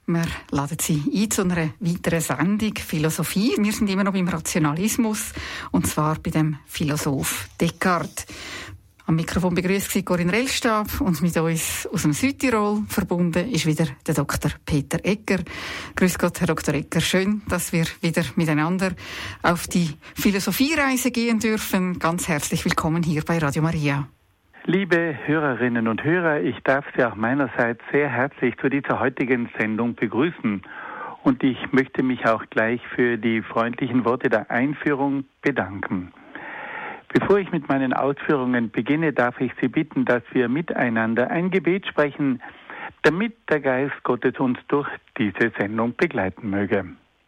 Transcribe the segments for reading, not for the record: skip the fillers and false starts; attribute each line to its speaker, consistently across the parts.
Speaker 1: Wir laden Sie ein zu einer weiteren Sendung Philosophie. Wir sind immer noch beim Rationalismus, und zwar bei dem Philosoph Descartes. Am Mikrofon begrüßt Sie Corinne Rellstab und mit uns aus dem Südtirol verbunden ist wieder der Dr. Peter Egger. Grüß Gott, Herr Dr. Egger. Schön, dass wir wieder miteinander auf die Philosophiereise gehen dürfen. Ganz herzlich willkommen hier bei Radio Maria.
Speaker 2: Liebe Hörerinnen und Hörer, ich darf Sie auch meinerseits sehr herzlich zu dieser heutigen Sendung begrüßen. Und ich möchte mich auch gleich für die freundlichen Worte der Einführung bedanken. Bevor ich mit meinen Ausführungen beginne, darf ich Sie bitten, dass wir miteinander ein Gebet sprechen, damit der Geist Gottes uns durch diese Sendung begleiten möge.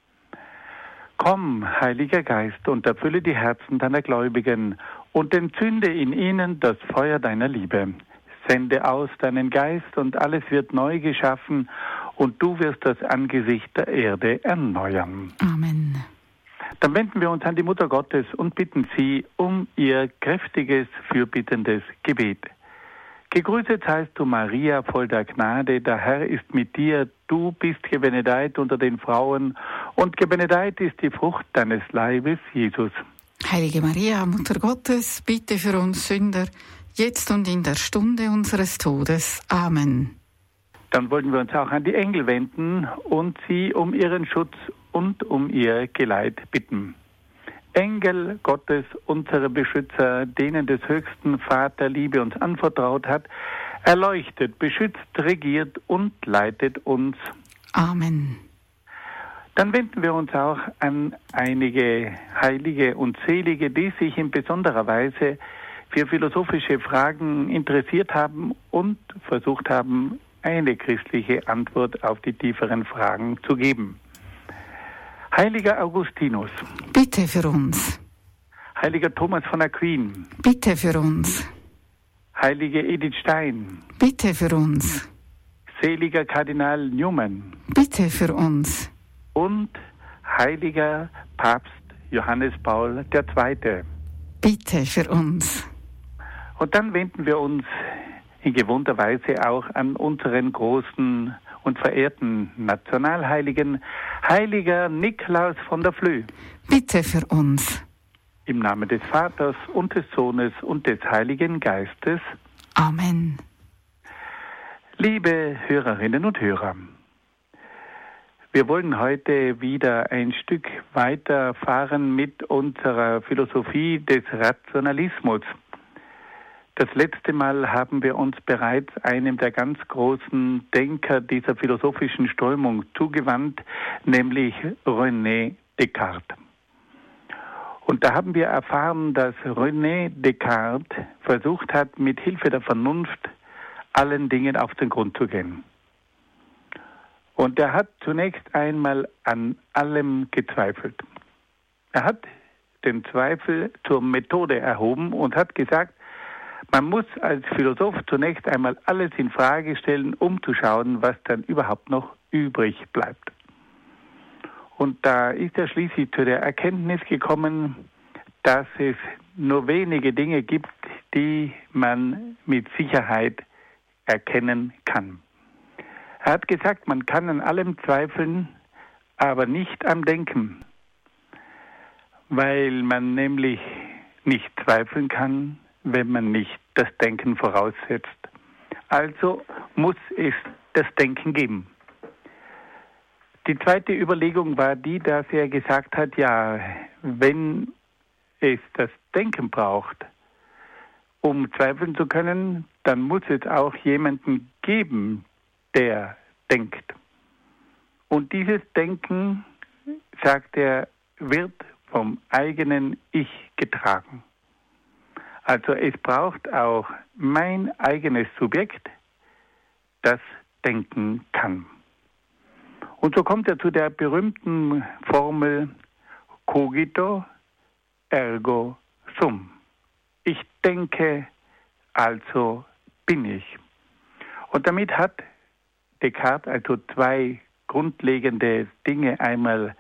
Speaker 2: Komm, Heiliger Geist, und erfülle die Herzen deiner Gläubigen und entzünde in ihnen das Feuer deiner Liebe. Sende aus deinen Geist und alles wird neu geschaffen und du wirst das Angesicht der Erde erneuern.
Speaker 1: Amen.
Speaker 2: Dann wenden wir uns an die Mutter Gottes und bitten sie um ihr kräftiges, fürbittendes Gebet. Gegrüßet seist du, Maria, voll der Gnade, der Herr ist mit dir, du bist gebenedeit unter den Frauen und gebenedeit ist die Frucht deines Leibes, Jesus.
Speaker 1: Heilige Maria, Mutter Gottes, bitte für uns Sünder, jetzt und in der Stunde unseres Todes. Amen.
Speaker 2: Dann wollen wir uns auch an die Engel wenden und sie um ihren Schutz und um ihr Geleit bitten. Engel Gottes, unsere Beschützer, denen des höchsten Vater Liebe uns anvertraut hat, erleuchtet, beschützt, regiert und leitet uns.
Speaker 1: Amen.
Speaker 2: Dann wenden wir uns auch an einige Heilige und Selige, die sich in besonderer Weise für philosophische Fragen interessiert haben und versucht haben, eine christliche Antwort auf die tieferen Fragen zu geben. Heiliger Augustinus.
Speaker 1: Bitte für uns.
Speaker 2: Heiliger Thomas von Aquin.
Speaker 1: Bitte für uns.
Speaker 2: Heilige Edith Stein.
Speaker 1: Bitte für uns.
Speaker 2: Seliger Kardinal Newman.
Speaker 1: Bitte für uns.
Speaker 2: Und heiliger Papst Johannes Paul II.
Speaker 1: Bitte für uns.
Speaker 2: Und dann wenden wir uns in gewohnter Weise auch an unseren großen und verehrten Nationalheiligen, Heiliger Nikolaus von der Flö.
Speaker 1: Bitte für uns.
Speaker 2: Im Namen des Vaters und des Sohnes und des Heiligen Geistes.
Speaker 1: Amen.
Speaker 2: Liebe Hörerinnen und Hörer, wir wollen heute wieder ein Stück weiter fahren mit unserer Philosophie des Rationalismus. Das letzte Mal haben wir uns bereits einem der ganz großen Denker dieser philosophischen Strömung zugewandt, nämlich René Descartes. Und da haben wir erfahren, dass René Descartes versucht hat, mit Hilfe der Vernunft allen Dingen auf den Grund zu gehen. Und er hat zunächst einmal an allem gezweifelt. Er hat den Zweifel zur Methode erhoben und hat gesagt, man muss als Philosoph zunächst einmal alles in Frage stellen, um zu schauen, was dann überhaupt noch übrig bleibt. Und da ist er schließlich zu der Erkenntnis gekommen, dass es nur wenige Dinge gibt, die man mit Sicherheit erkennen kann. Er hat gesagt, man kann an allem zweifeln, aber nicht am Denken, weil man nämlich nicht zweifeln kann, wenn man nicht das Denken voraussetzt. Also muss es das Denken geben. Die zweite Überlegung war die, dass er gesagt hat, ja, wenn es das Denken braucht, um zweifeln zu können, dann muss es auch jemanden geben, der denkt. Und dieses Denken, sagt er, wird vom eigenen Ich getragen. Also es braucht auch mein eigenes Subjekt, das denken kann. Und so kommt er zu der berühmten Formel cogito ergo sum. Ich denke, also bin ich. Und damit hat Descartes also zwei grundlegende Dinge einmal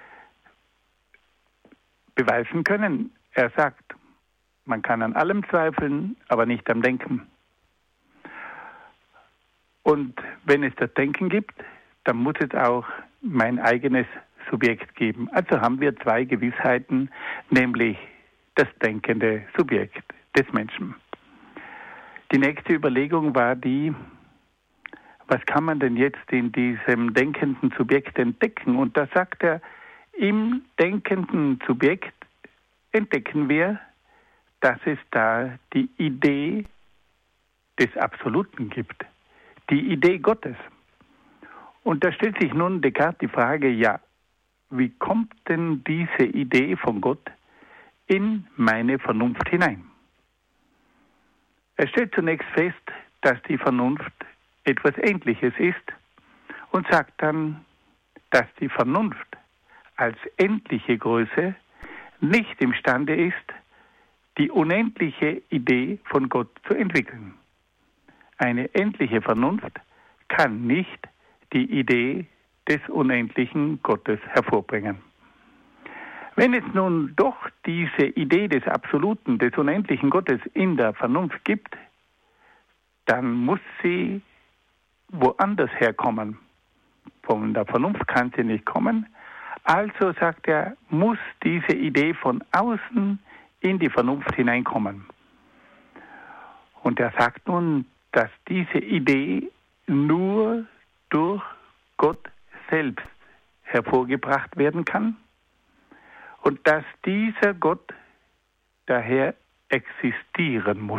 Speaker 2: beweisen können. Er sagt, man kann an allem zweifeln, aber nicht am Denken. Und wenn es das Denken gibt, dann muss es auch mein eigenes Subjekt geben. Also haben wir zwei Gewissheiten, nämlich das denkende Subjekt des Menschen. Die nächste Überlegung war die, was kann man denn jetzt in diesem denkenden Subjekt entdecken? Und da sagt er, im denkenden Subjekt entdecken wir, dass es da die Idee des Absoluten gibt, die Idee Gottes. Und da stellt sich nun Descartes die Frage, ja, wie kommt denn diese Idee von Gott in meine Vernunft hinein? Er stellt zunächst fest, dass die Vernunft etwas Endliches ist und sagt dann, dass die Vernunft als endliche Größe nicht imstande ist, die unendliche Idee von Gott zu entwickeln. Eine endliche Vernunft kann nicht die Idee des unendlichen Gottes hervorbringen. Wenn es nun doch diese Idee des Absoluten, des unendlichen Gottes in der Vernunft gibt, dann muss sie woanders herkommen. Von der Vernunft kann sie nicht kommen. Also, sagt er, muss diese Idee von außen in die Vernunft hineinkommen. Und er sagt nun, dass diese Idee nur durch Gott selbst hervorgebracht werden kann und dass dieser Gott daher existieren muss.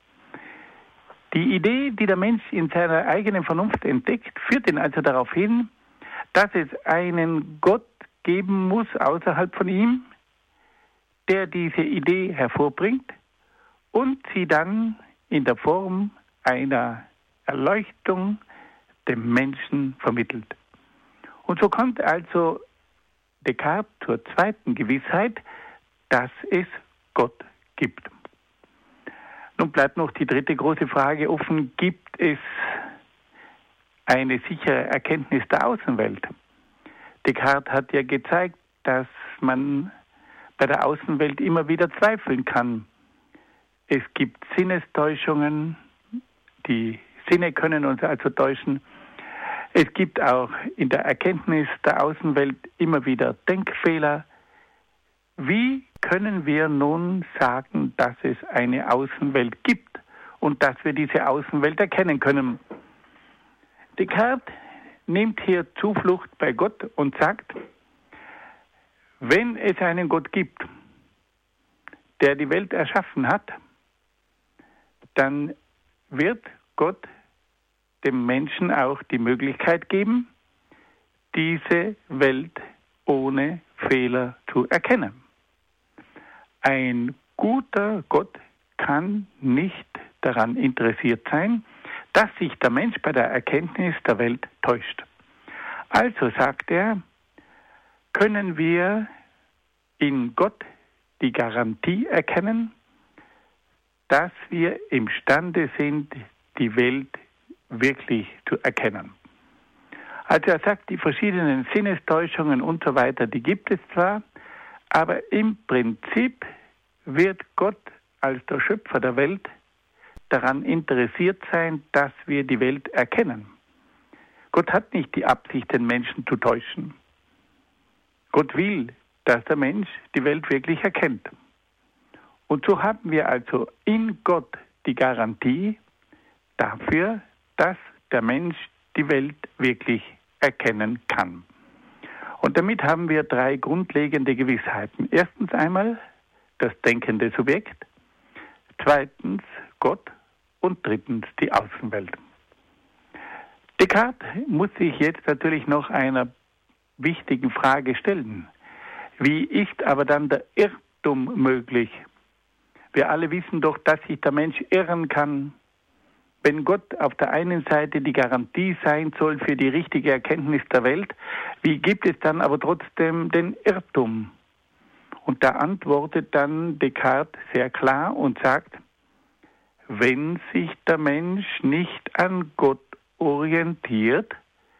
Speaker 2: Die Idee, die der Mensch in seiner eigenen Vernunft entdeckt, führt ihn also darauf hin, dass es einen Gott geben muss außerhalb von ihm, der diese Idee hervorbringt und sie dann in der Form einer Erleuchtung dem Menschen vermittelt. Und so kommt also Descartes zur zweiten Gewissheit, dass es Gott gibt. Nun bleibt noch die dritte große Frage offen, gibt es eine sichere Erkenntnis der Außenwelt? Descartes hat ja gezeigt, dass man bei der Außenwelt immer wieder zweifeln kann. Es gibt Sinnestäuschungen, die Sinne können uns also täuschen. Es gibt auch in der Erkenntnis der Außenwelt immer wieder Denkfehler. Wie können wir nun sagen, dass es eine Außenwelt gibt und dass wir diese Außenwelt erkennen können? Descartes nimmt hier Zuflucht bei Gott und sagt, wenn es einen Gott gibt, der die Welt erschaffen hat, dann wird Gott dem Menschen auch die Möglichkeit geben, diese Welt ohne Fehler zu erkennen. Ein guter Gott kann nicht daran interessiert sein, dass sich der Mensch bei der Erkenntnis der Welt täuscht. Also, sagt er, können wir in Gott die Garantie erkennen, dass wir imstande sind, die Welt wirklich zu erkennen. Also er sagt, die verschiedenen Sinnestäuschungen und so weiter, die gibt es zwar, aber im Prinzip wird Gott als der Schöpfer der Welt daran interessiert sein, dass wir die Welt erkennen. Gott hat nicht die Absicht, den Menschen zu täuschen. Gott will, dass der Mensch die Welt wirklich erkennt. Und so haben wir also in Gott die Garantie dafür, dass der Mensch die Welt wirklich erkennen kann. Und damit haben wir drei grundlegende Gewissheiten. Erstens einmal das denkende Subjekt, zweitens Gott und drittens die Außenwelt. Descartes muss sich jetzt natürlich noch einer wichtigen Frage stellen. Wie ist aber dann der Irrtum möglich? Wir alle wissen doch, dass sich der Mensch irren kann. Wenn Gott auf der einen Seite die Garantie sein soll für die richtige Erkenntnis der Welt, wie gibt es dann aber trotzdem den Irrtum? Und da antwortet dann Descartes sehr klar und sagt, wenn sich der Mensch nicht an Gott orientiert,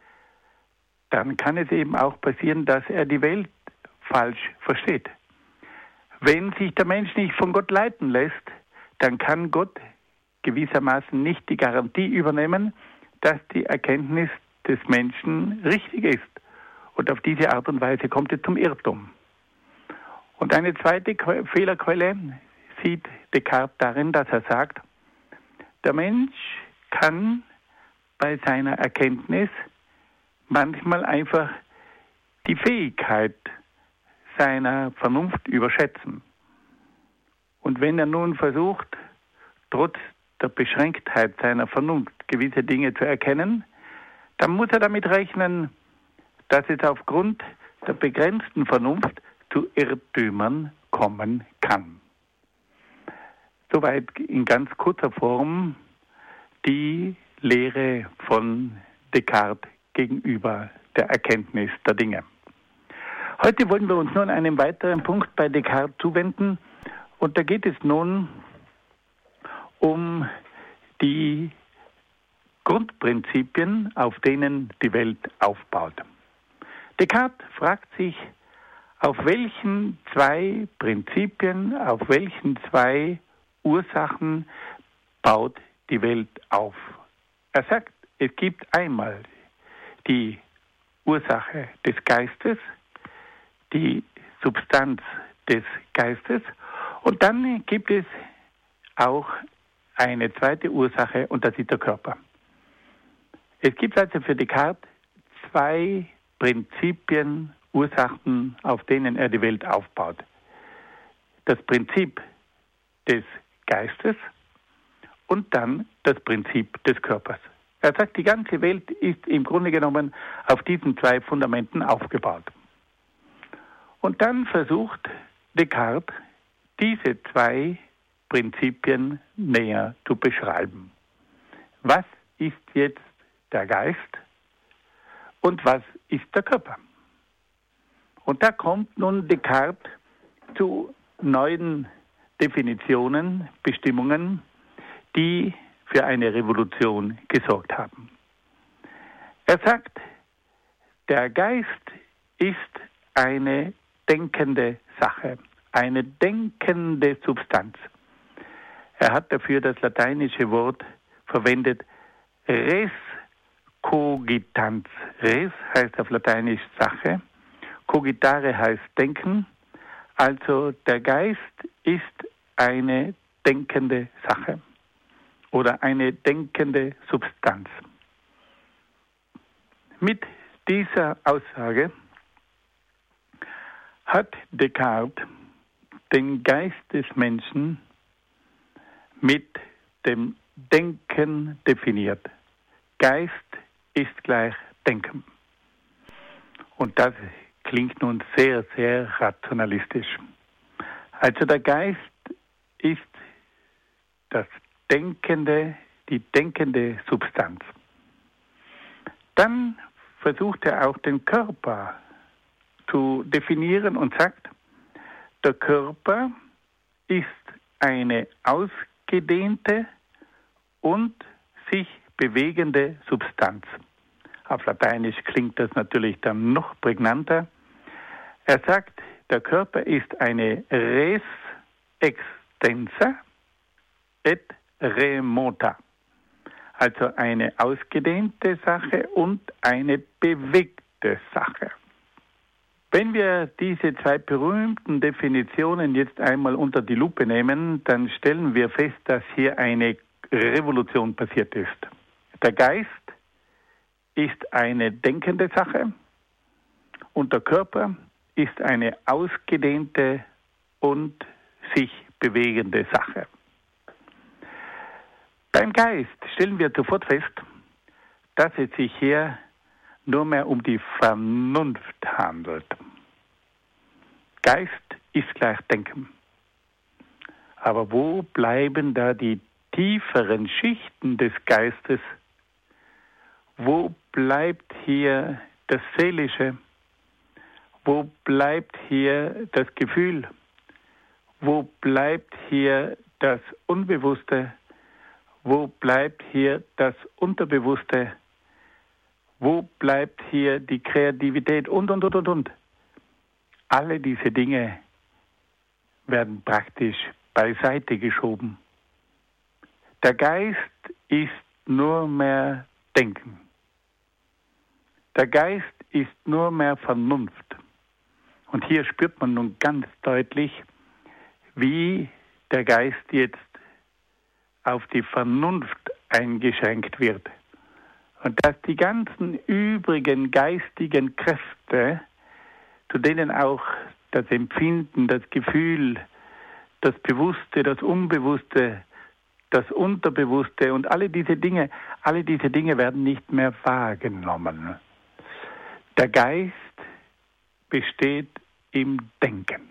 Speaker 2: dann kann es eben auch passieren, dass er die Welt falsch versteht. Wenn sich der Mensch nicht von Gott leiten lässt, dann kann Gott gewissermaßen nicht die Garantie übernehmen, dass die Erkenntnis des Menschen richtig ist. Und auf diese Art und Weise kommt es zum Irrtum. Und eine zweite Fehlerquelle sieht Descartes darin, dass er sagt, der Mensch kann bei seiner Erkenntnis manchmal einfach die Fähigkeit seiner Vernunft überschätzen. Und wenn er nun versucht, trotz der Beschränktheit seiner Vernunft gewisse Dinge zu erkennen, dann muss er damit rechnen, dass es aufgrund der begrenzten Vernunft zu Irrtümern kommen kann. Soweit in ganz kurzer Form die Lehre von Descartes gegenüber der Erkenntnis der Dinge. Heute wollen wir uns nun einem weiteren Punkt bei Descartes zuwenden, und da geht es nun um die Grundprinzipien, auf denen die Welt aufbaut. Descartes fragt sich, auf welchen zwei Prinzipien, auf welchen zwei Ursachen baut die Welt auf. Er sagt, es gibt einmal die Ursache des Geistes, die Substanz des Geistes, und dann gibt es auch eine zweite Ursache, und das ist der Körper. Es gibt also für Descartes zwei Prinzipien, Ursachen, auf denen er die Welt aufbaut. Das Prinzip des Geistes und dann das Prinzip des Körpers. Er sagt, die ganze Welt ist im Grunde genommen auf diesen zwei Fundamenten aufgebaut. Und dann versucht Descartes, diese zwei Prinzipien näher zu beschreiben. Was ist jetzt der Geist und was ist der Körper? Und da kommt nun Descartes zu neuen Definitionen, Bestimmungen, die für eine Revolution gesorgt haben. Er sagt, der Geist ist eine denkende Sache, eine denkende Substanz. Er hat dafür das lateinische Wort verwendet, res cogitans. Res heißt auf Lateinisch Sache, cogitare heißt denken, also der Geist ist eine denkende Sache oder eine denkende Substanz. Mit dieser Aussage hat Descartes den Geist des Menschen mit dem Denken definiert. Geist ist gleich Denken. Und das klingt nun sehr, sehr rationalistisch. Also der Geist ist das Denkende, die denkende Substanz. Dann versucht er auch den Körper zu definieren und sagt, der Körper ist eine ausgedehnte und sich bewegende Substanz. Auf Lateinisch klingt das natürlich dann noch prägnanter. Er sagt, der Körper ist eine res extensa et remota, also eine ausgedehnte Sache und eine bewegte Sache. Wenn wir diese zwei berühmten Definitionen jetzt einmal unter die Lupe nehmen, dann stellen wir fest, dass hier eine Revolution passiert ist. Der Geist ist eine denkende Sache und der Körper ist eine ausgedehnte und sich bewegende Sache. Beim Geist stellen wir sofort fest, dass es sich hier nur mehr um die Vernunft handelt. Geist ist gleich Denken. Aber wo bleiben da die tieferen Schichten des Geistes? Wo bleibt hier das Seelische? Wo bleibt hier das Gefühl? Wo bleibt hier das Unbewusste? Wo bleibt hier das Unterbewusste? Wo bleibt hier die Kreativität und. Alle diese Dinge werden praktisch beiseite geschoben. Der Geist ist nur mehr Denken. Der Geist ist nur mehr Vernunft. Und hier spürt man nun ganz deutlich, wie der Geist jetzt auf die Vernunft eingeschränkt wird. Und dass die ganzen übrigen geistigen Kräfte, zu denen auch das Empfinden, das Gefühl, das Bewusste, das Unbewusste, das Unterbewusste und alle diese Dinge werden nicht mehr wahrgenommen. Der Geist besteht im Denken.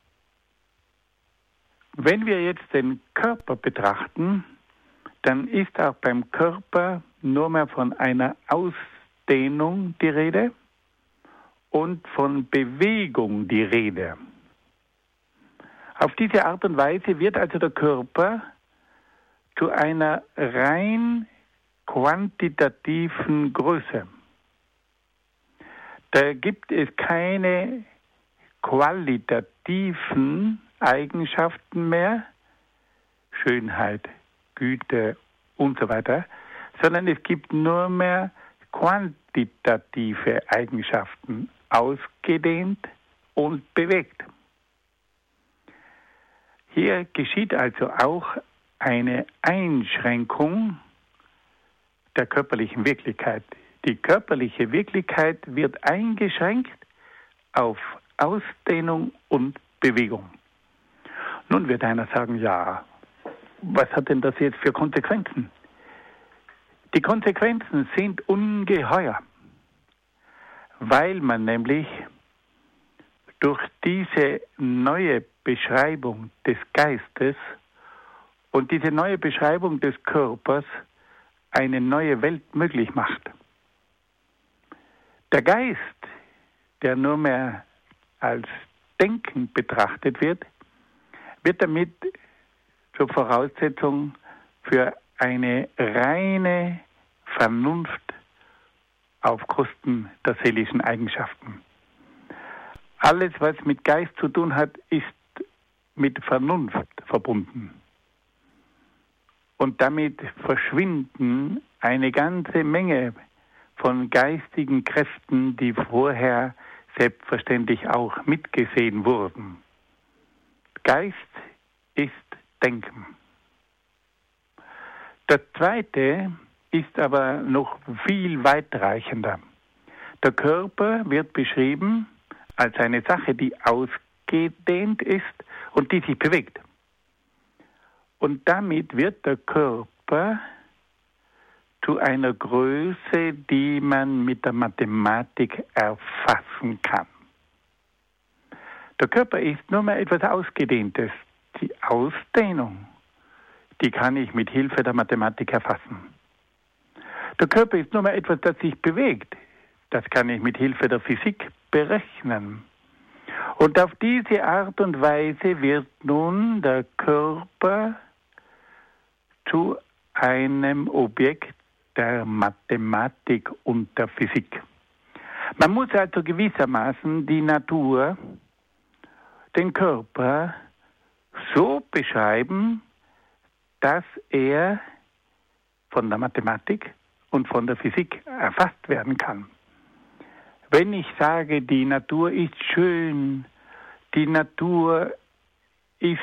Speaker 2: Wenn wir jetzt den Körper betrachten, dann ist auch beim Körper nur mehr von einer Ausdehnung die Rede und von Bewegung die Rede. Auf diese Art und Weise wird also der Körper zu einer rein quantitativen Größe. Da gibt es keine qualitativen Eigenschaften mehr, Schönheit, Güte und so weiter, sondern es gibt nur mehr quantitative Eigenschaften, ausgedehnt und bewegt. Hier geschieht also auch eine Einschränkung der körperlichen Wirklichkeit. Die körperliche Wirklichkeit wird eingeschränkt auf Ausdehnung und Bewegung. Nun wird einer sagen, ja, was hat denn das jetzt für Konsequenzen? Die Konsequenzen sind ungeheuer, weil man nämlich durch diese neue Beschreibung des Geistes und diese neue Beschreibung des Körpers eine neue Welt möglich macht. Der Geist, der nur mehr als Denken betrachtet wird, wird damit zur Voraussetzung für eine reine Vernunft auf Kosten der seelischen Eigenschaften. Alles, was mit Geist zu tun hat, ist mit Vernunft verbunden. Und damit verschwinden eine ganze Menge von geistigen Kräften, die vorher selbstverständlich auch mitgesehen wurden. Geist ist Denken. Das Zweite ist aber noch viel weitreichender. Der Körper wird beschrieben als eine Sache, die ausgedehnt ist und die sich bewegt. Und damit wird der Körper zu einer Größe, die man mit der Mathematik erfassen kann. Der Körper ist nur mehr etwas Ausgedehntes. Die Ausdehnung, die kann ich mit Hilfe der Mathematik erfassen. Der Körper ist nur mehr etwas, das sich bewegt. Das kann ich mit Hilfe der Physik berechnen. Und auf diese Art und Weise wird nun der Körper zu einem Objekt der Mathematik und der Physik. Man muss also gewissermaßen die Natur, den Körper so beschreiben, dass er von der Mathematik und von der Physik erfasst werden kann. Wenn ich sage, die Natur ist schön, die Natur ist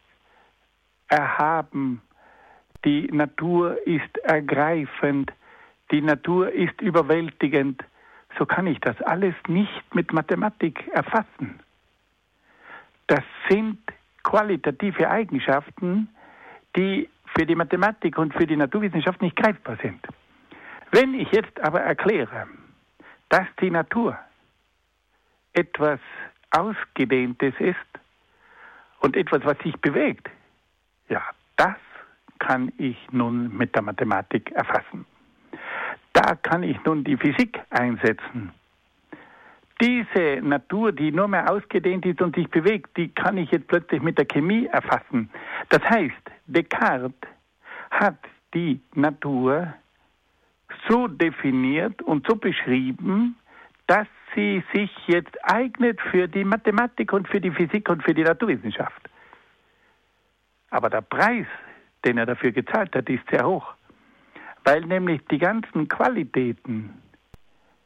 Speaker 2: erhaben, die Natur ist ergreifend, die Natur ist überwältigend, so kann ich das alles nicht mit Mathematik erfassen. Das sind qualitative Eigenschaften, die für die Mathematik und für die Naturwissenschaft nicht greifbar sind. Wenn ich jetzt aber erkläre, dass die Natur etwas Ausgedehntes ist und etwas, was sich bewegt, ja, das kann ich nun mit der Mathematik erfassen. Da kann ich nun die Physik einsetzen. Diese Natur, die nur mehr ausgedehnt ist und sich bewegt, die kann ich jetzt plötzlich mit der Chemie erfassen. Das heißt, Descartes hat die Natur so definiert und so beschrieben, dass sie sich jetzt eignet für die Mathematik und für die Physik und für die Naturwissenschaft. Aber der Preis, den er dafür gezahlt hat, ist sehr hoch, weil nämlich die ganzen Qualitäten,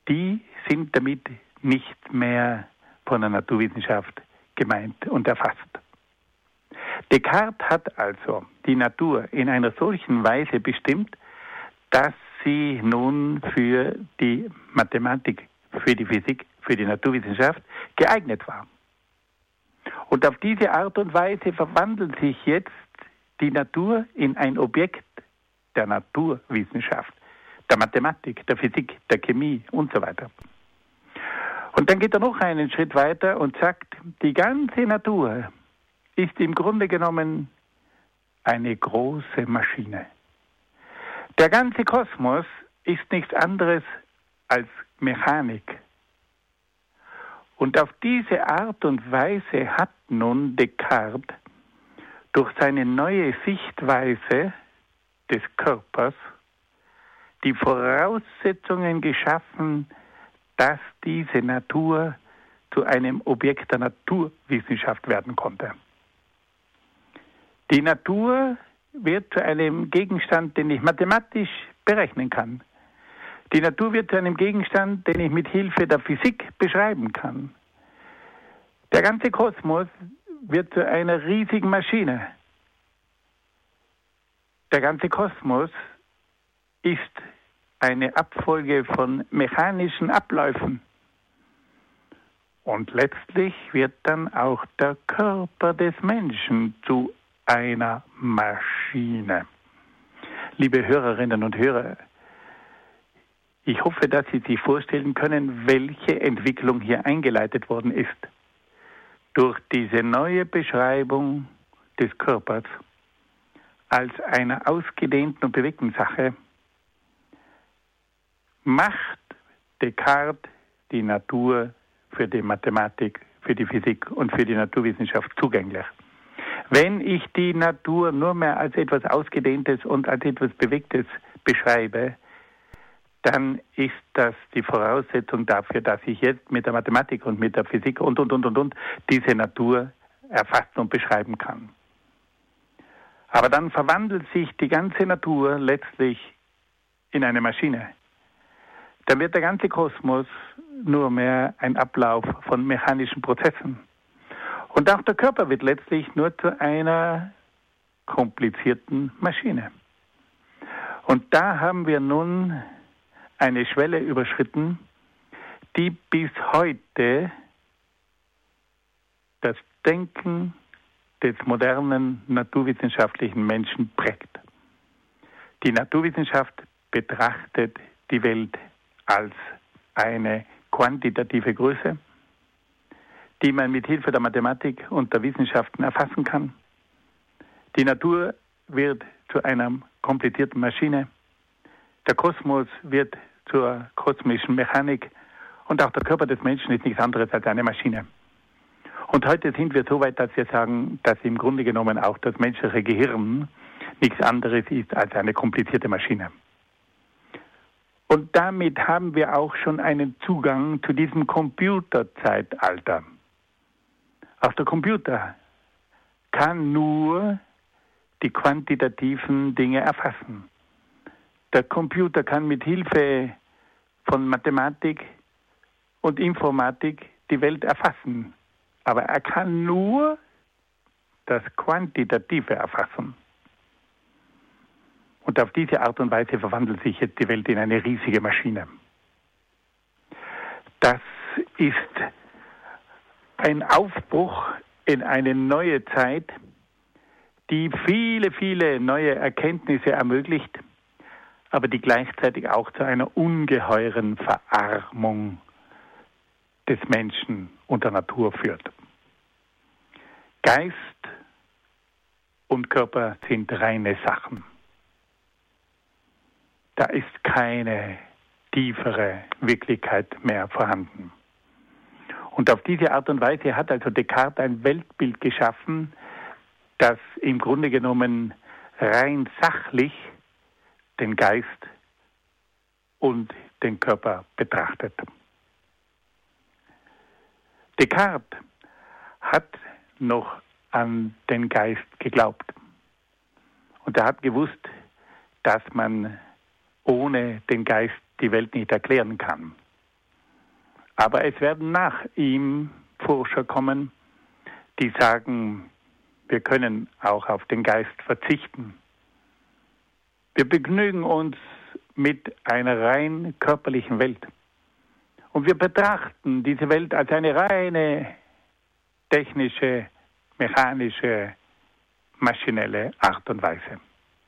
Speaker 2: die sind damit nicht mehr von der Naturwissenschaft gemeint und erfasst. Descartes hat also die Natur in einer solchen Weise bestimmt, dass sie nun für die Mathematik, für die Physik, für die Naturwissenschaft geeignet war. Und auf diese Art und Weise verwandelt sich jetzt die Natur in ein Objekt der Naturwissenschaft, der Mathematik, der Physik, der Chemie und so weiter. Und dann geht er noch einen Schritt weiter und sagt, die ganze Natur ist im Grunde genommen eine große Maschine. Der ganze Kosmos ist nichts anderes als Mechanik. Und auf diese Art und Weise hat nun Descartes durch seine neue Sichtweise des Körpers die Voraussetzungen geschaffen, dass diese Natur zu einem Objekt der Naturwissenschaft werden konnte. Die Natur wird zu einem Gegenstand, den ich mathematisch berechnen kann. Die Natur wird zu einem Gegenstand, den ich mit Hilfe der Physik beschreiben kann. Der ganze Kosmos wird zu einer riesigen Maschine. Der ganze Kosmos ist eine Abfolge von mechanischen Abläufen. Und letztlich wird dann auch der Körper des Menschen zu einer Maschine. Liebe Hörerinnen und Hörer, ich hoffe, dass Sie sich vorstellen können, welche Entwicklung hier eingeleitet worden ist. Durch diese neue Beschreibung des Körpers als einer ausgedehnten und bewegten Sache macht Descartes die Natur für die Mathematik, für die Physik und für die Naturwissenschaft zugänglich. Wenn ich die Natur nur mehr als etwas Ausgedehntes und als etwas Bewegtes beschreibe, dann ist das die Voraussetzung dafür, dass ich jetzt mit der Mathematik und mit der Physik und diese Natur erfassen und beschreiben kann. Aber dann verwandelt sich die ganze Natur letztlich in eine Maschine. Dann wird der ganze Kosmos nur mehr ein Ablauf von mechanischen Prozessen. Und auch der Körper wird letztlich nur zu einer komplizierten Maschine. Und da haben wir nun eine Schwelle überschritten, die bis heute das Denken des modernen naturwissenschaftlichen Menschen prägt. Die Naturwissenschaft betrachtet die Welt als eine quantitative Größe, die man mit Hilfe der Mathematik und der Wissenschaften erfassen kann. Die Natur wird zu einer komplizierten Maschine. Der Kosmos wird zur kosmischen Mechanik und auch der Körper des Menschen ist nichts anderes als eine Maschine. Und heute sind wir so weit, dass wir sagen, dass im Grunde genommen auch das menschliche Gehirn nichts anderes ist als eine komplizierte Maschine. Und damit haben wir auch schon einen Zugang zu diesem Computerzeitalter. Auch der Computer kann nur die quantitativen Dinge erfassen. Der Computer kann mit Hilfe von Mathematik und Informatik die Welt erfassen. Aber er kann nur das Quantitative erfassen. Und auf diese Art und Weise verwandelt sich jetzt die Welt in eine riesige Maschine. Das ist ein Aufbruch in eine neue Zeit, die viele, viele neue Erkenntnisse ermöglicht, aber die gleichzeitig auch zu einer ungeheuren Verarmung des Menschen und der Natur führt. Geist und Körper sind reine Sachen. Da ist keine tiefere Wirklichkeit mehr vorhanden. Und auf diese Art und Weise hat also Descartes ein Weltbild geschaffen, das im Grunde genommen rein sachlich den Geist und den Körper betrachtet. Descartes hat noch an den Geist geglaubt. Und er hat gewusst, dass man ohne den Geist die Welt nicht erklären kann. Aber es werden nach ihm Forscher kommen, die sagen, wir können auch auf den Geist verzichten. Wir begnügen uns mit einer rein körperlichen Welt. Und wir betrachten diese Welt als eine reine technische, mechanische, maschinelle Art und Weise.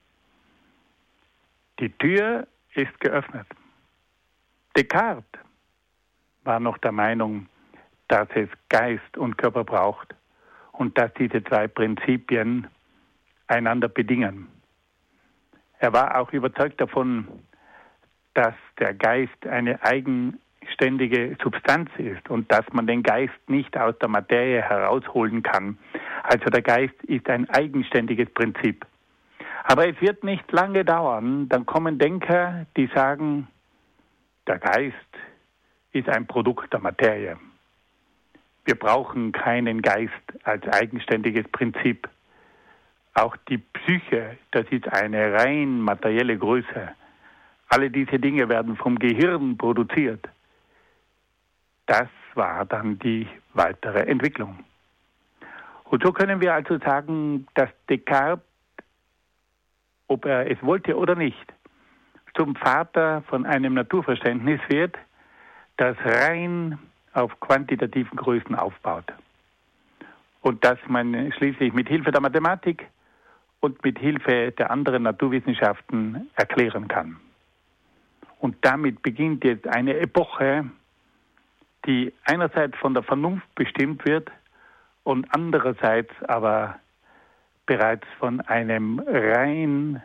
Speaker 2: Die Tür ist geöffnet. Descartes war noch der Meinung, dass es Geist und Körper braucht und dass diese zwei Prinzipien einander bedingen. Er war auch überzeugt davon, dass der Geist eine eigenständige Substanz ist und dass man den Geist nicht aus der Materie herausholen kann. Also der Geist ist ein eigenständiges Prinzip. Aber es wird nicht lange dauern, dann kommen Denker, die sagen, der Geist ist ein Produkt der Materie. Wir brauchen keinen Geist als eigenständiges Prinzip. Auch die Psyche, das ist eine rein materielle Größe. Alle diese Dinge werden vom Gehirn produziert. Das war dann die weitere Entwicklung. Und so können wir also sagen, dass Descartes, ob er es wollte oder nicht, zum Vater von einem Naturverständnis wird, das rein auf quantitativen Größen aufbaut. Und dass man schließlich mit Hilfe der Mathematik und mit Hilfe der anderen Naturwissenschaften erklären kann. Und damit beginnt jetzt eine Epoche, die einerseits von der Vernunft bestimmt wird und andererseits aber bereits von einem rein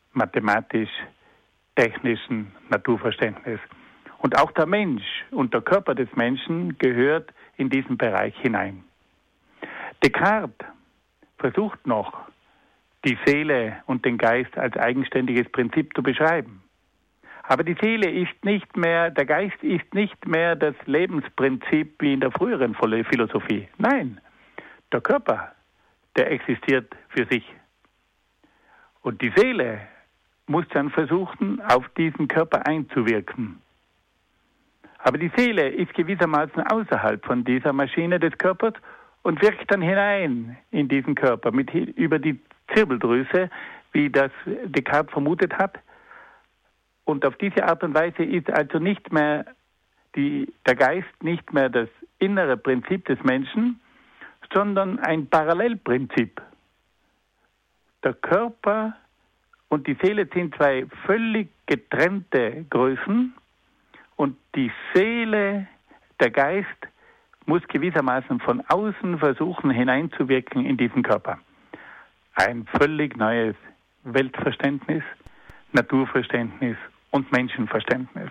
Speaker 2: mathematisch-technischen Naturverständnis. Und auch der Mensch und der Körper des Menschen gehört in diesen Bereich hinein. Descartes versucht noch, die Seele und den Geist als eigenständiges Prinzip zu beschreiben. Aber die Seele ist nicht mehr, der Geist ist nicht mehr das Lebensprinzip wie in der früheren Philosophie. Nein, der Körper, der existiert für sich. Und die Seele muss dann versuchen, auf diesen Körper einzuwirken. Aber die Seele ist gewissermaßen außerhalb von dieser Maschine des Körpers und wirkt dann hinein in diesen Körper über die Zirbeldrüse, wie das Descartes vermutet hat. Und auf diese Art und Weise ist also nicht mehr der Geist nicht mehr das innere Prinzip des Menschen, sondern ein Parallelprinzip. Der Körper und die Seele sind zwei völlig getrennte Größen und die Seele, der Geist, muss gewissermaßen von außen versuchen hineinzuwirken in diesen Körper. Ein völlig neues Weltverständnis, Naturverständnis und Menschenverständnis.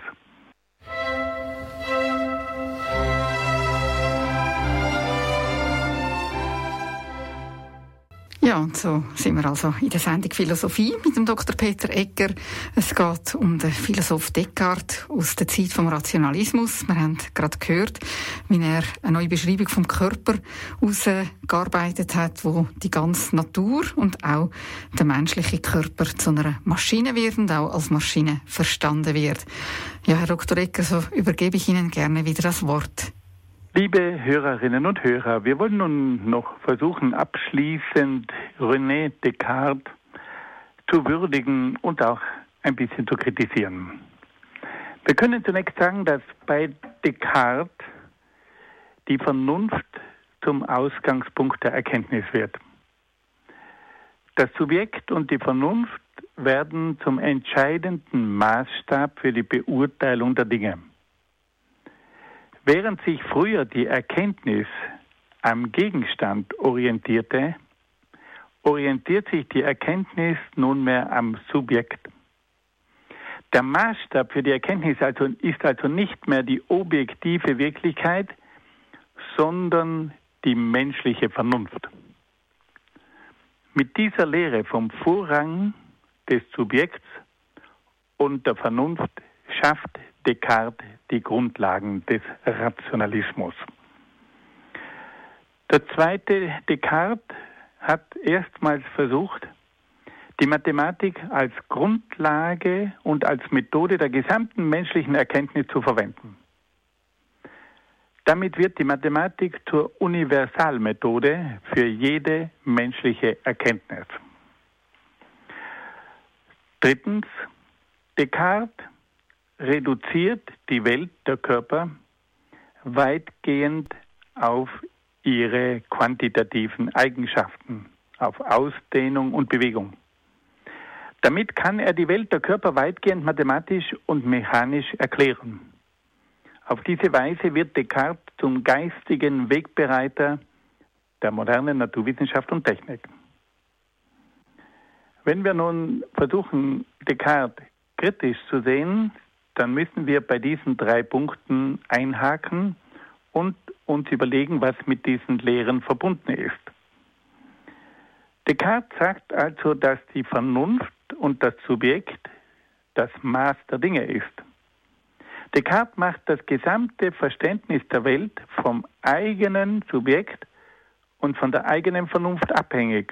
Speaker 1: Ja, und so sind wir also in der Sendung Philosophie mit dem Dr. Peter Egger. Es geht um den Philosoph Descartes aus der Zeit vom Rationalismus. Wir haben gerade gehört, wie er eine neue Beschreibung vom Körper ausgearbeitet hat, wo die ganze Natur und auch der menschliche Körper zu einer Maschine wird und auch als Maschine verstanden wird. Ja, Herr Dr. Egger, so übergebe ich Ihnen gerne wieder das Wort.
Speaker 2: Liebe Hörerinnen und Hörer, wir wollen nun noch versuchen, abschließend René Descartes zu würdigen und auch ein bisschen zu kritisieren. Wir können zunächst sagen, dass bei Descartes die Vernunft zum Ausgangspunkt der Erkenntnis wird. Das Subjekt und die Vernunft werden zum entscheidenden Maßstab für die Beurteilung der Dinge. Während sich früher die Erkenntnis am Gegenstand orientierte, orientiert sich die Erkenntnis nunmehr am Subjekt. Der Maßstab für die Erkenntnis ist also nicht mehr die objektive Wirklichkeit, sondern die menschliche Vernunft. Mit dieser Lehre vom Vorrang des Subjekts und der Vernunft schafft Descartes die Grundlagen des Rationalismus. Der zweite Descartes hat erstmals versucht, die Mathematik als Grundlage und als Methode der gesamten menschlichen Erkenntnis zu verwenden. Damit wird die Mathematik zur Universalmethode für jede menschliche Erkenntnis. Drittens, Descartes reduziert die Welt der Körper weitgehend auf ihre quantitativen Eigenschaften, auf Ausdehnung und Bewegung. Damit kann er die Welt der Körper weitgehend mathematisch und mechanisch erklären. Auf diese Weise wird Descartes zum geistigen Wegbereiter der modernen Naturwissenschaft und Technik. Wenn wir nun versuchen, Descartes kritisch zu sehen, dann müssen wir bei diesen 3 Punkten einhaken und uns überlegen, was mit diesen Lehren verbunden ist. Descartes sagt also, dass die Vernunft und das Subjekt das Maß der Dinge ist. Descartes macht das gesamte Verständnis der Welt vom eigenen Subjekt und von der eigenen Vernunft abhängig.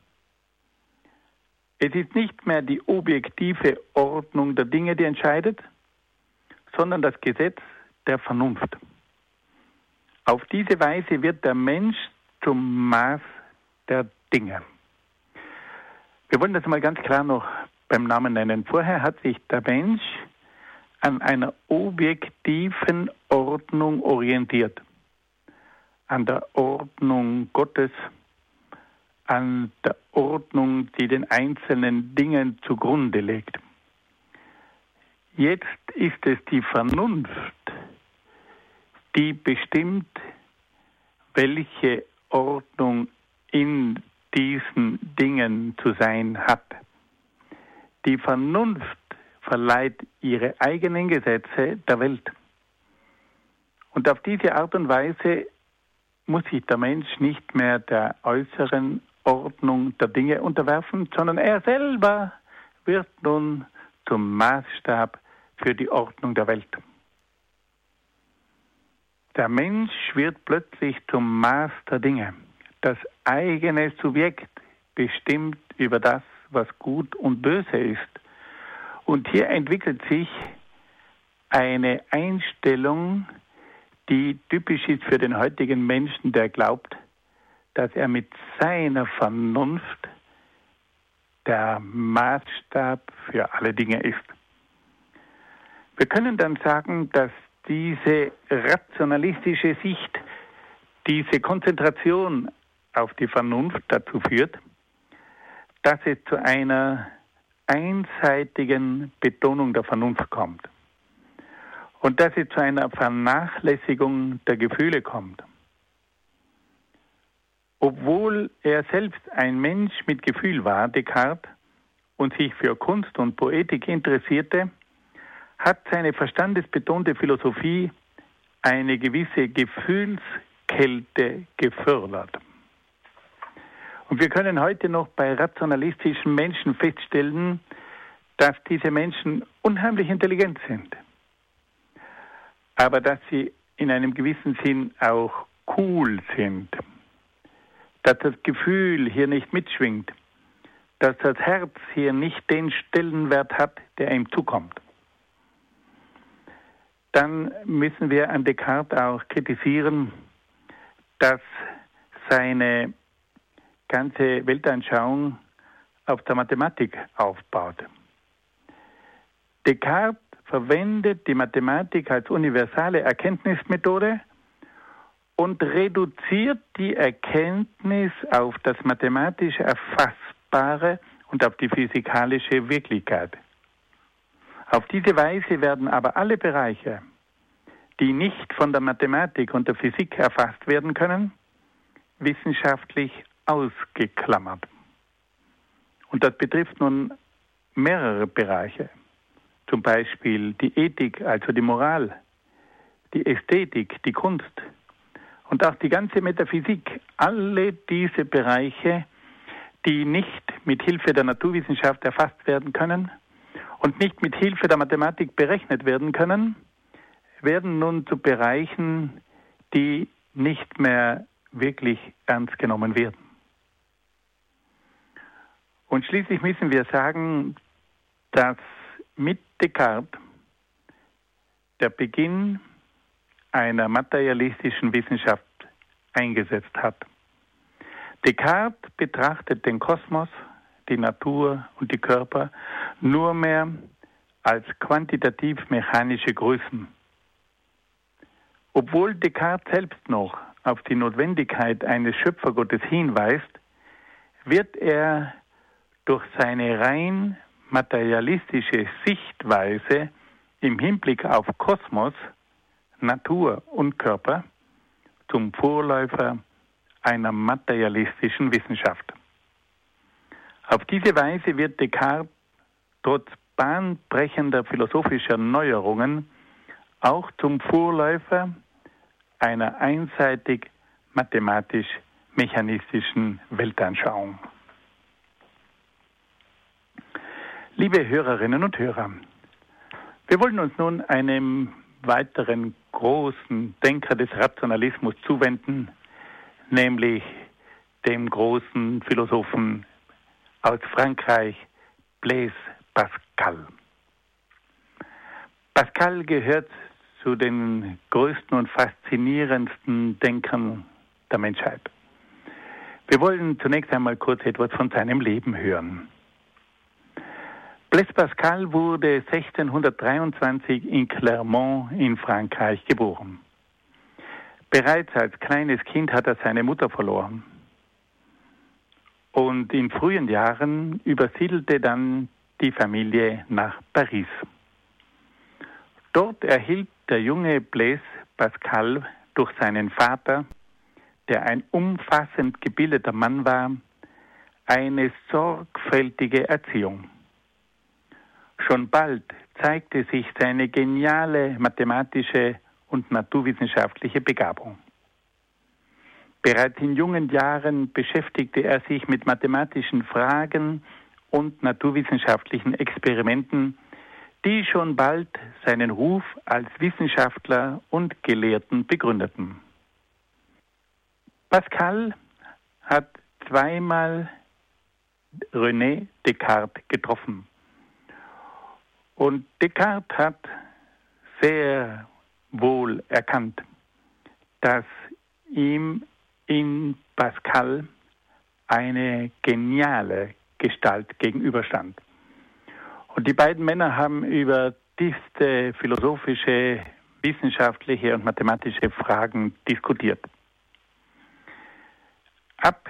Speaker 2: Es ist nicht mehr die objektive Ordnung der Dinge, die entscheidet, sondern das Gesetz der Vernunft. Auf diese Weise wird der Mensch zum Maß der Dinge. Wir wollen das mal ganz klar noch beim Namen nennen. Vorher hat sich der Mensch an einer objektiven Ordnung orientiert. An der Ordnung Gottes, an der Ordnung, die den einzelnen Dingen zugrunde legt. Jetzt ist es die Vernunft, die bestimmt, welche Ordnung in diesen Dingen zu sein hat. Die Vernunft verleiht ihre eigenen Gesetze der Welt. Und auf diese Art und Weise muss sich der Mensch nicht mehr der äußeren Ordnung der Dinge unterwerfen, sondern er selber wird nun zum Maßstab für die Ordnung der Welt. Der Mensch wird plötzlich zum Maß der Dinge. Das eigene Subjekt bestimmt über das, was gut und böse ist. Und hier entwickelt sich eine Einstellung, die typisch ist für den heutigen Menschen, der glaubt, dass er mit seiner Vernunft der Maßstab für alle Dinge ist. Wir können dann sagen, dass diese rationalistische Sicht, diese Konzentration auf die Vernunft dazu führt, dass es zu einer einseitigen Betonung der Vernunft kommt und dass es zu einer Vernachlässigung der Gefühle kommt. Obwohl er selbst ein Mensch mit Gefühl war, Descartes, und sich für Kunst und Poetik interessierte, hat seine verstandesbetonte Philosophie eine gewisse Gefühlskälte gefördert. Und wir können heute noch bei rationalistischen Menschen feststellen, dass diese Menschen unheimlich intelligent sind, aber dass sie in einem gewissen Sinn auch cool sind, dass das Gefühl hier nicht mitschwingt, dass das Herz hier nicht den Stellenwert hat, der ihm zukommt. Dann müssen wir an Descartes auch kritisieren, dass seine ganze Weltanschauung auf der Mathematik aufbaut. Descartes verwendet die Mathematik als universale Erkenntnismethode und reduziert die Erkenntnis auf das mathematisch Erfassbare und auf die physikalische Wirklichkeit. Auf diese Weise werden aber alle Bereiche, die nicht von der Mathematik und der Physik erfasst werden können, wissenschaftlich ausgeklammert. Und das betrifft nun mehrere Bereiche, zum Beispiel die Ethik, also die Moral, die Ästhetik, die Kunst und auch die ganze Metaphysik. Alle diese Bereiche, die nicht mit Hilfe der Naturwissenschaft erfasst werden können und nicht mit Hilfe der Mathematik berechnet werden können, werden nun zu Bereichen, die nicht mehr wirklich ernst genommen werden. Und schließlich müssen wir sagen, dass mit Descartes der Beginn einer materialistischen Wissenschaft eingesetzt hat. Descartes betrachtet den Kosmos, die Natur und die Körper nur mehr als quantitativ-mechanische Größen. Obwohl Descartes selbst noch auf die Notwendigkeit eines Schöpfergottes hinweist, wird er durch seine rein materialistische Sichtweise im Hinblick auf Kosmos, Natur und Körper zum Vorläufer einer materialistischen Wissenschaft. Auf diese Weise wird Descartes trotz bahnbrechender philosophischer Neuerungen auch zum Vorläufer einer einseitig mathematisch-mechanistischen Weltanschauung. Liebe Hörerinnen und Hörer, wir wollen uns nun einem weiteren großen Denker des Rationalismus zuwenden, nämlich dem großen Philosophen aus Frankreich, Blaise Pascal. Pascal gehört zu den größten und faszinierendsten Denkern der Menschheit. Wir wollen zunächst einmal kurz etwas von seinem Leben hören. Blaise Pascal wurde 1623 in Clermont in Frankreich geboren. Bereits als kleines Kind hat er seine Mutter verloren. Und in frühen Jahren übersiedelte dann die Familie nach Paris. Dort erhielt der junge Blaise Pascal durch seinen Vater, der ein umfassend gebildeter Mann war, eine sorgfältige Erziehung. Schon bald zeigte sich seine geniale mathematische und naturwissenschaftliche Begabung. Bereits in jungen Jahren beschäftigte er sich mit mathematischen Fragen und naturwissenschaftlichen Experimenten, die schon bald seinen Ruf als Wissenschaftler und Gelehrten begründeten. Pascal hat zweimal René Descartes getroffen. Und Descartes hat sehr wohl erkannt, dass ihm in Pascal eine geniale Gestalt gegenüberstand. Und die beiden Männer haben über tiefste philosophische, wissenschaftliche und mathematische Fragen diskutiert. Ab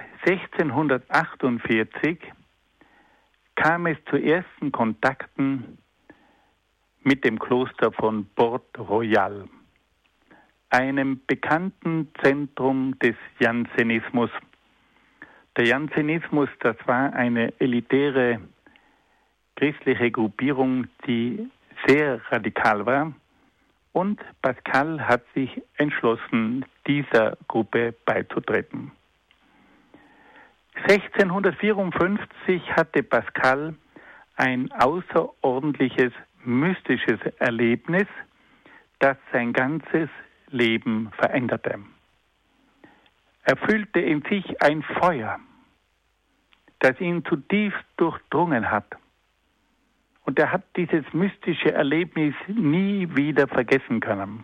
Speaker 2: 1648 kam es zu ersten Kontakten mit dem Kloster von Port-Royal, einem bekannten Zentrum des Jansenismus. Der Jansenismus, das war eine elitäre christliche Gruppierung, die sehr radikal war, und Pascal hat sich entschlossen, dieser Gruppe beizutreten. 1654 hatte Pascal ein außerordentliches mystisches Erlebnis, das sein ganzes Leben veränderte. Er fühlte in sich ein Feuer, das ihn zutiefst durchdrungen hat. Und er hat dieses mystische Erlebnis nie wieder vergessen können.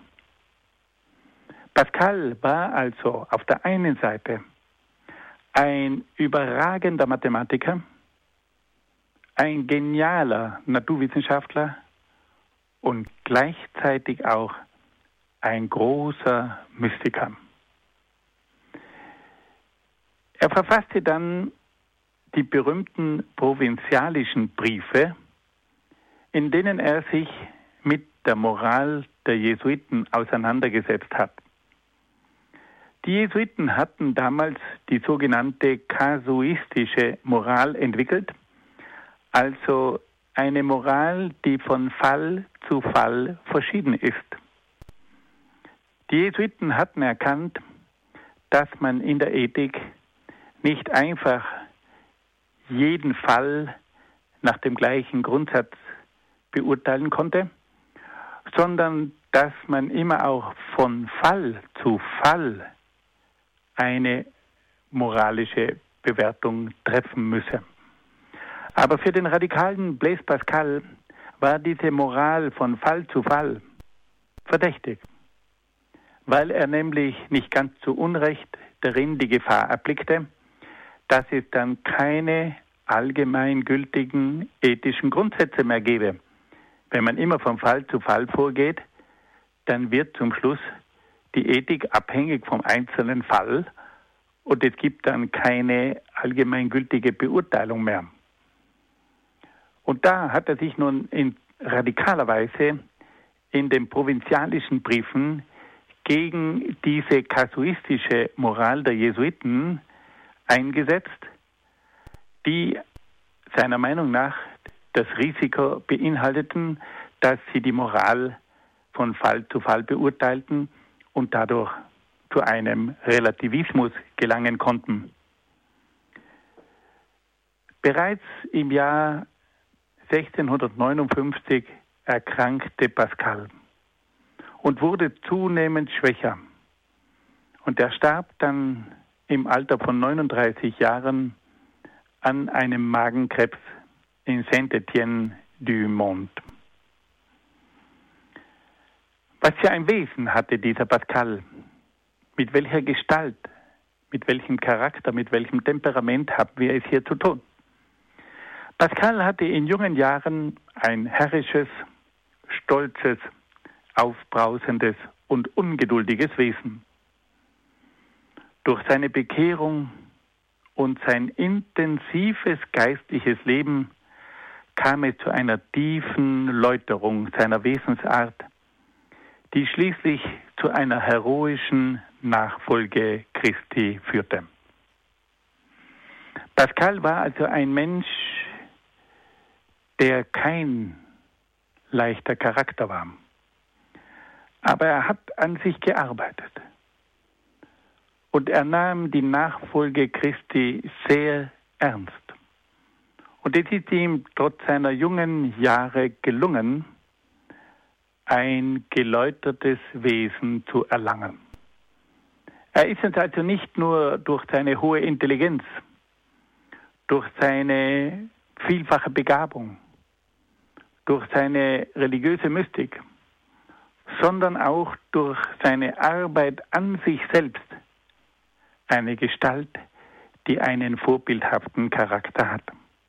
Speaker 2: Pascal war also auf der einen Seite ein überragender Mathematiker, ein genialer Naturwissenschaftler und gleichzeitig auch ein großer Mystiker. Er verfasste dann die berühmten provinzialischen Briefe, in denen er sich mit der Moral der Jesuiten auseinandergesetzt hat. Die Jesuiten hatten damals die sogenannte kasuistische Moral entwickelt, also eine Moral, die von Fall zu Fall verschieden ist. Die Jesuiten hatten erkannt, dass man in der Ethik nicht einfach jeden Fall nach dem gleichen Grundsatz beurteilen konnte, sondern dass man immer auch von Fall zu Fall eine moralische Bewertung treffen müsse. Aber für den radikalen Blaise Pascal war diese Moral von Fall zu Fall verdächtig, weil er nämlich nicht ganz zu Unrecht darin die Gefahr erblickte, dass es dann keine allgemeingültigen ethischen Grundsätze mehr gäbe. Wenn man immer von Fall zu Fall vorgeht, dann wird zum Schluss die Ethik abhängig vom einzelnen Fall und es gibt dann keine allgemeingültige Beurteilung mehr. Und da hat er sich nun in radikaler Weise in den provinzialischen Briefen gegen diese kasuistische Moral der Jesuiten eingesetzt, die seiner Meinung nach das Risiko beinhalteten, dass sie die Moral von Fall zu Fall beurteilten und dadurch zu einem Relativismus gelangen konnten. Bereits im Jahr 1659 erkrankte Pascal und wurde zunehmend schwächer. Und er starb dann im Alter von 39 Jahren an einem Magenkrebs in Saint-Étienne-du-Mont. Was für ein Wesen hatte dieser Pascal? Mit welcher Gestalt, mit welchem Charakter, mit welchem Temperament haben wir es hier zu tun? Pascal hatte in jungen Jahren ein herrisches, stolzes, aufbrausendes und ungeduldiges Wesen. Durch seine Bekehrung und sein intensives geistliches Leben kam es zu einer tiefen Läuterung seiner Wesensart, die schließlich zu einer heroischen Nachfolge Christi führte. Pascal war also ein Mensch, der kein leichter Charakter war. Aber er hat an sich gearbeitet. Und er nahm die Nachfolge Christi sehr ernst. Und es ist ihm trotz seiner jungen Jahre gelungen, ein geläutertes Wesen zu erlangen. Er ist uns also nicht nur durch seine hohe Intelligenz, durch seine vielfache Begabung, durch seine religiöse Mystik, sondern auch durch seine Arbeit an sich selbst eine Gestalt, die einen vorbildhaften Charakter hat.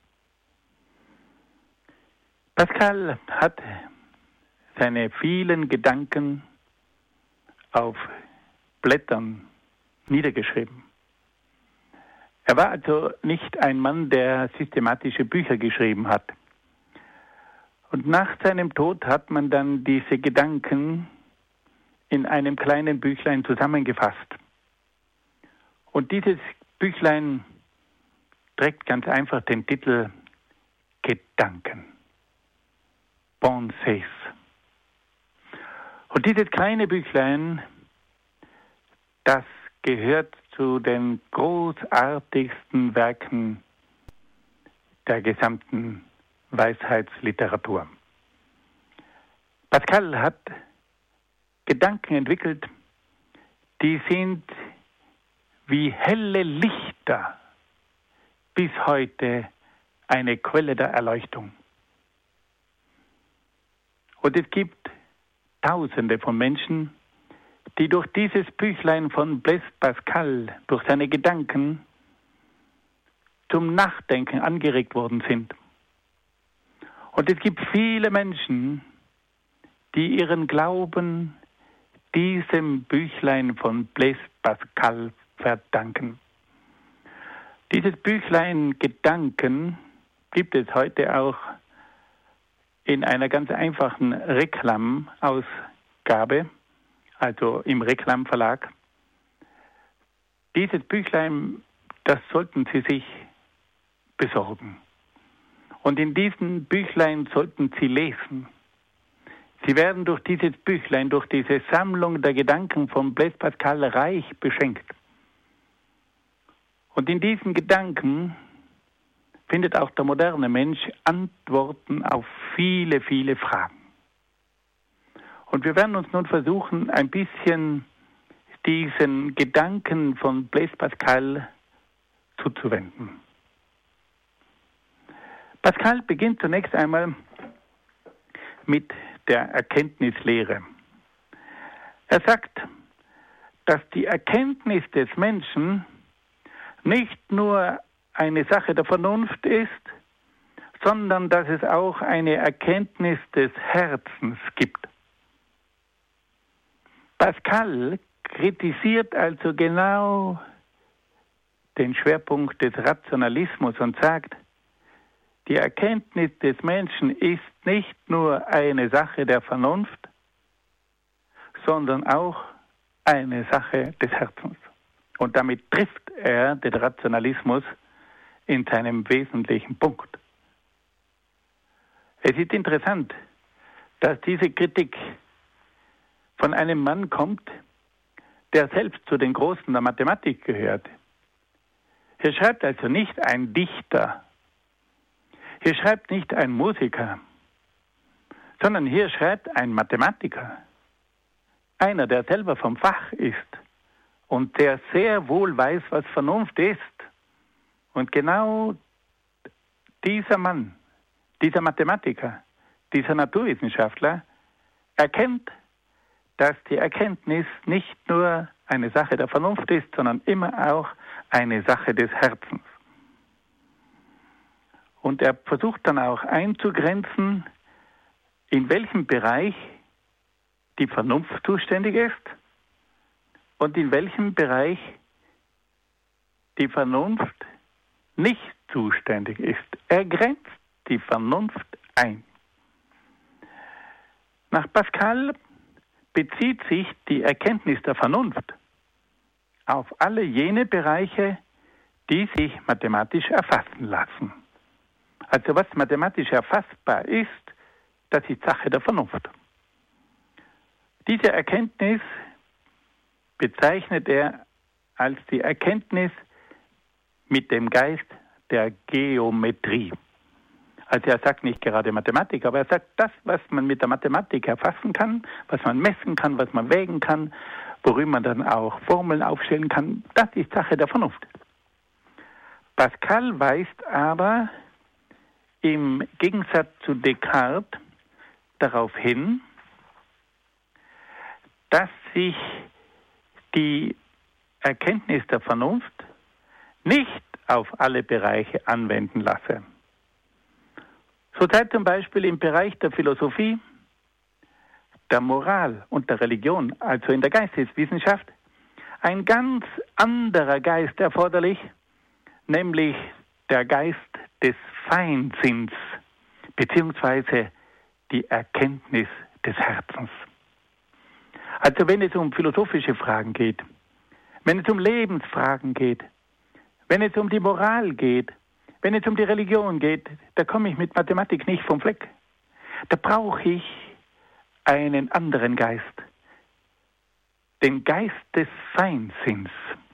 Speaker 2: Pascal hat seine vielen Gedanken auf Blättern niedergeschrieben. Er war also nicht ein Mann, der systematische Bücher geschrieben hat. Und nach seinem Tod hat man dann diese Gedanken in einem kleinen Büchlein zusammengefasst. Und dieses Büchlein trägt ganz einfach den Titel Gedanken. Pensées. Und dieses kleine Büchlein, das gehört zu den großartigsten Werken der gesamten Weisheitsliteratur. Pascal hat Gedanken entwickelt, die sind wie helle Lichter bis heute eine Quelle der Erleuchtung. Und es gibt Tausende von Menschen, die durch dieses Büchlein von Blaise Pascal, durch seine Gedanken zum Nachdenken angeregt worden sind. Und es gibt viele Menschen, die ihren Glauben diesem Büchlein von Blaise Pascal verdanken. Dieses Büchlein Gedanken gibt es heute auch in einer ganz einfachen Reklamausgabe, also im Reklamverlag. Dieses Büchlein, das sollten Sie sich besorgen. Und in diesem Büchlein sollten Sie lesen. Sie werden durch dieses Büchlein, durch diese Sammlung der Gedanken von Blaise Pascal reich beschenkt. Und in diesen Gedanken findet auch der moderne Mensch Antworten auf viele, viele Fragen. Und wir werden uns nun versuchen, ein bisschen diesen Gedanken von Blaise Pascal zuzuwenden. Pascal beginnt zunächst einmal mit der Erkenntnislehre. Er sagt, dass die Erkenntnis des Menschen nicht nur eine Sache der Vernunft ist, sondern dass es auch eine Erkenntnis des Herzens gibt. Pascal kritisiert also genau den Schwerpunkt des Rationalismus und sagt, die Erkenntnis des Menschen ist nicht nur eine Sache der Vernunft, sondern auch eine Sache des Herzens. Und damit trifft er den Rationalismus in seinem wesentlichen Punkt. Es ist interessant, dass diese Kritik von einem Mann kommt, der selbst zu den Großen der Mathematik gehört. Hier schreibt also nicht ein Dichter, hier schreibt nicht ein Musiker, sondern hier schreibt ein Mathematiker. Einer, der selber vom Fach ist und der sehr wohl weiß, was Vernunft ist. Und genau dieser Mann, dieser Mathematiker, dieser Naturwissenschaftler erkennt, dass die Erkenntnis nicht nur eine Sache der Vernunft ist, sondern immer auch eine Sache des Herzens. Und er versucht dann auch einzugrenzen, in welchem Bereich die Vernunft zuständig ist und in welchem Bereich die Vernunft nicht zuständig ist. Er grenzt die Vernunft ein. Nach Pascal bezieht sich die Erkenntnis der Vernunft auf alle jene Bereiche, die sich mathematisch erfassen lassen. Also was mathematisch erfassbar ist, das ist Sache der Vernunft. Diese Erkenntnis bezeichnet er als die Erkenntnis mit dem Geist der Geometrie. Also er sagt nicht gerade Mathematik, aber er sagt das, was man mit der Mathematik erfassen kann, was man messen kann, was man wägen kann, worüber man dann auch Formeln aufstellen kann, das ist Sache der Vernunft. Pascal weist aber im Gegensatz zu Descartes darauf hin, dass sich die Erkenntnis der Vernunft nicht auf alle Bereiche anwenden lasse. So sei zum Beispiel im Bereich der Philosophie, der Moral und der Religion, also in der Geisteswissenschaft, ein ganz anderer Geist erforderlich, nämlich der Geist des Feinsinns, beziehungsweise die Erkenntnis des Herzens. Also wenn es um philosophische Fragen geht, wenn es um Lebensfragen geht, wenn es um die Moral geht, wenn es um die Religion geht, da komme ich mit Mathematik nicht vom Fleck. Da brauche ich einen anderen Geist, den Geist des Feinsinns,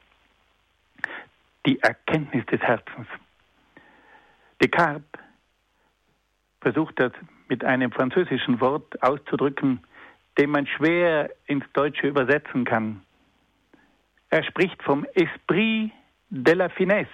Speaker 2: die Erkenntnis des Herzens. Descartes versucht das mit einem französischen Wort auszudrücken, den man schwer ins Deutsche übersetzen kann. Er spricht vom Esprit de la Finesse.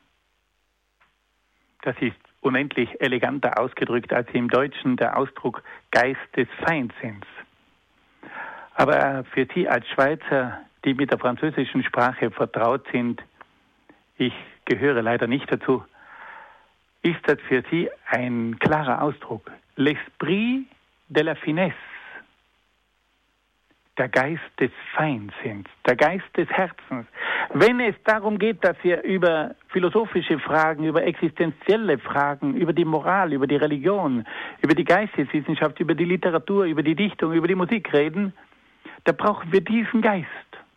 Speaker 2: Das ist unendlich eleganter ausgedrückt als im Deutschen der Ausdruck Geist des Feinsinns. Aber für Sie als Schweizer, die mit der französischen Sprache vertraut sind, ich gehöre leider nicht dazu, ist das für Sie ein klarer Ausdruck. L'esprit de la Finesse. Der Geist des Feinsinns, der Geist des Herzens. Wenn es darum geht, dass wir über philosophische Fragen, über existenzielle Fragen, über die Moral, über die Religion, über die Geisteswissenschaft, über die Literatur, über die Dichtung, über die Musik reden, da brauchen wir diesen Geist.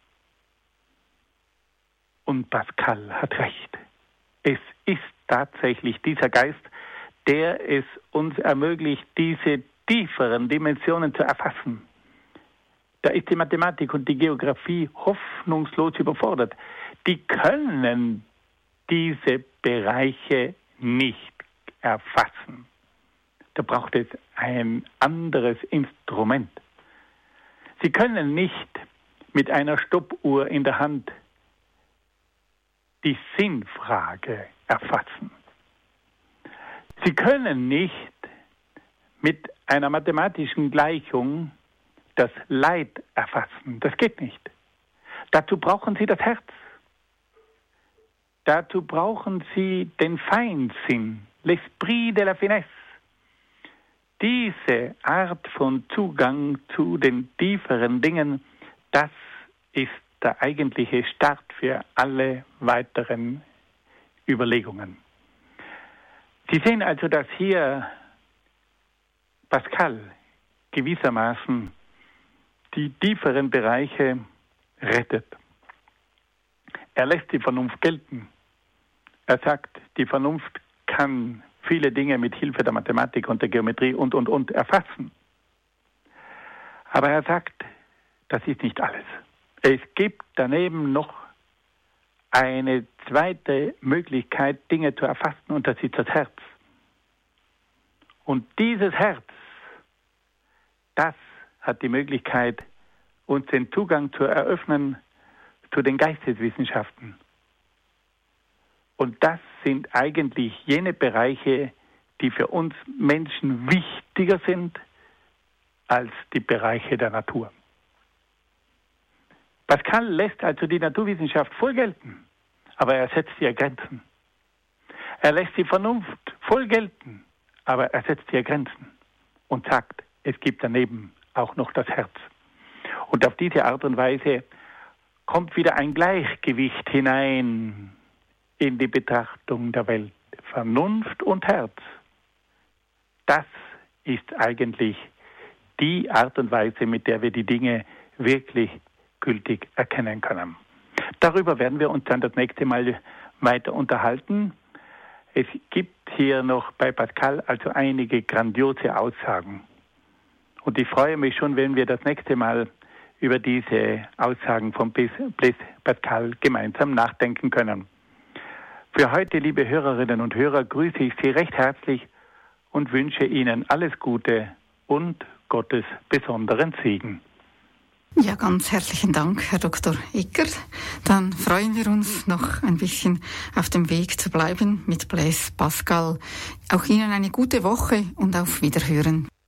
Speaker 2: Und Pascal hat recht. Es ist tatsächlich dieser Geist, der es uns ermöglicht, diese tieferen Dimensionen zu erfassen. Da ist die Mathematik und die Geografie hoffnungslos überfordert. Die können diese Bereiche nicht erfassen. Da braucht es ein anderes Instrument. Sie können nicht mit einer Stoppuhr in der Hand die Sinnfrage erfassen. Sie können nicht mit einer mathematischen Gleichung das Leid erfassen. Das geht nicht. Dazu brauchen Sie das Herz. Dazu brauchen Sie den Feinsinn, l'esprit de la finesse. Diese Art von Zugang zu den tieferen Dingen, das ist der eigentliche Start für alle weiteren Überlegungen. Sie sehen also, dass hier Pascal gewissermaßen die tieferen Bereiche rettet. Er lässt die Vernunft gelten. Er sagt, die Vernunft kann viele Dinge mit Hilfe der Mathematik und der Geometrie und erfassen. Aber er sagt, das ist nicht alles. Es gibt daneben noch eine zweite Möglichkeit, Dinge zu erfassen, und das ist das Herz. Und dieses Herz, das hat die Möglichkeit, uns den Zugang zu eröffnen zu den Geisteswissenschaften. Und das sind eigentlich jene Bereiche, die für uns Menschen wichtiger sind als die Bereiche der Natur. Pascal lässt also die Naturwissenschaft voll gelten, aber er setzt ihr Grenzen. Er lässt die Vernunft voll gelten, aber er setzt ihr Grenzen und sagt, es gibt daneben auch noch das Herz. Und auf diese Art und Weise kommt wieder ein Gleichgewicht hinein in die Betrachtung der Welt. Vernunft und Herz. Das ist eigentlich die Art und Weise, mit der wir die Dinge wirklich gültig erkennen können. Darüber werden wir uns dann das nächste Mal weiter unterhalten. Es gibt hier noch bei Pascal also einige grandiose Aussagen. Und ich freue mich schon, wenn wir das nächste Mal über diese Aussagen von Blaise Pascal gemeinsam nachdenken können. Für heute, liebe Hörerinnen und Hörer, grüße ich Sie recht herzlich und wünsche Ihnen alles Gute und Gottes besonderen Segen.
Speaker 1: Ja, ganz herzlichen Dank, Herr Dr. Eckert. Dann freuen wir uns noch ein bisschen auf dem Weg zu bleiben mit Blaise Pascal. Auch Ihnen eine gute Woche und auf Wiederhören.